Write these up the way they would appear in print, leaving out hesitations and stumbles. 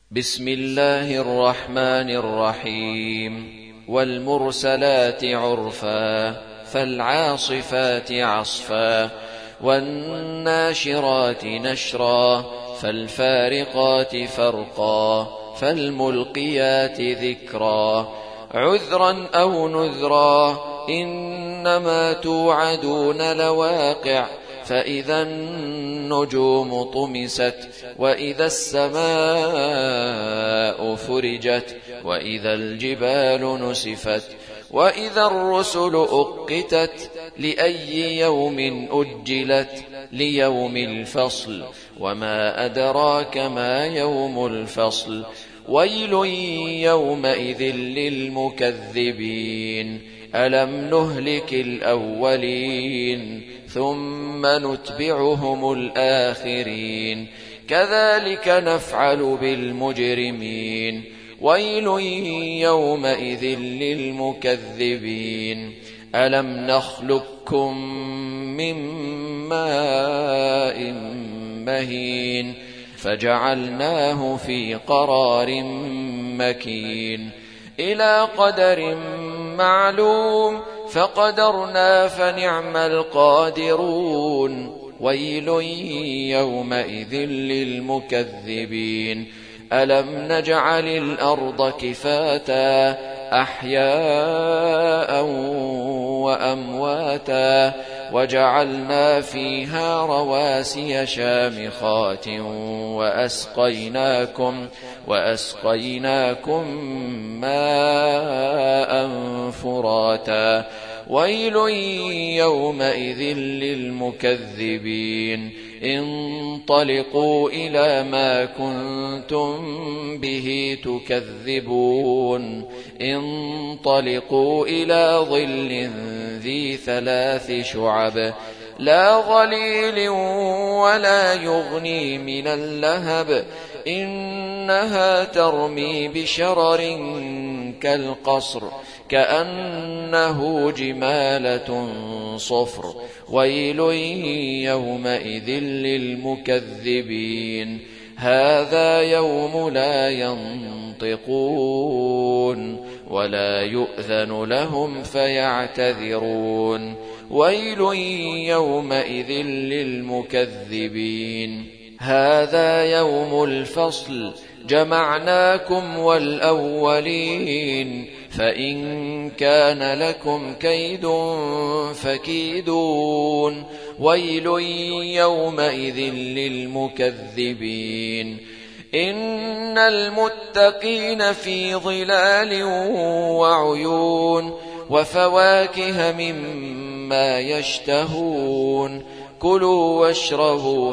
بسم الله الرحمن الرحيم. والمرسلات عرفا فالعاصفات عصفا والناشرات نشرا فالفارقات فرقا فالملقيات ذكرا عذرا أو نذرا إنما توعدون لواقع فإذا النجوم طمست وإذا السماء فرجت وإذا الجبال نسفت وإذا الرسل أقتت لأي يوم أجلت ليوم الفصل وما أدراك ما يوم الفصل ويل يومئذ للمكذبين ألم نهلك الأولين ثم نتبعهم الآخرين كذلك نفعل بالمجرمين ويل يومئذ للمكذبين ألم نخلقكم من ماء مهين فجعلناه في قرار مكين إلى قدر معلوم فقدرنا فنعم القادرون ويل يومئذ للمكذبين ألم نجعل الأرض كفاتا أحياء وأمواتا وجعلنا فيها رواسي شامخات وأسقيناكم ماء فراتا ويل يومئذ للمكذبين انطلقوا إلى ما كنتم به تكذبون انطلقوا إلى ظل ذي 3 شعب لا ظليل ولا يغني من اللهب إنها ترمي بشرر كالقصر كأنه جمالة صفر ويل يومئذ للمكذبين هذا يوم لا ينطقون ولا يؤذن لهم فيعتذرون ويل يومئذ للمكذبين هذا يوم الفصل جمعناكم والأولين فإن كان لكم كيد فكيدون ويل يومئذ للمكذبين إن المتقين في ظلال وعيون وفواكه مما يشتهون كلوا واشربوا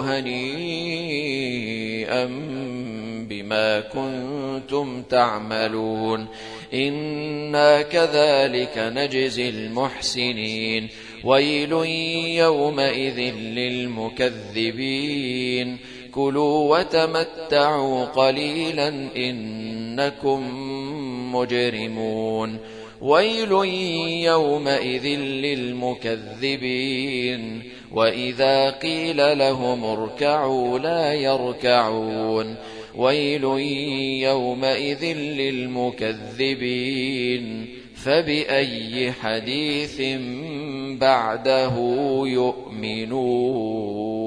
هنيئا بما كنتم تعملون إنا كذلك نجزي المحسنين ويل يومئذ للمكذبين كلوا وتمتعوا قليلا إنكم مجرمون ويل يومئذ للمكذبين وإذا قيل لهم اركعوا لا يركعون ويل يومئذ للمكذبين فبأي حديث بعده يؤمنون.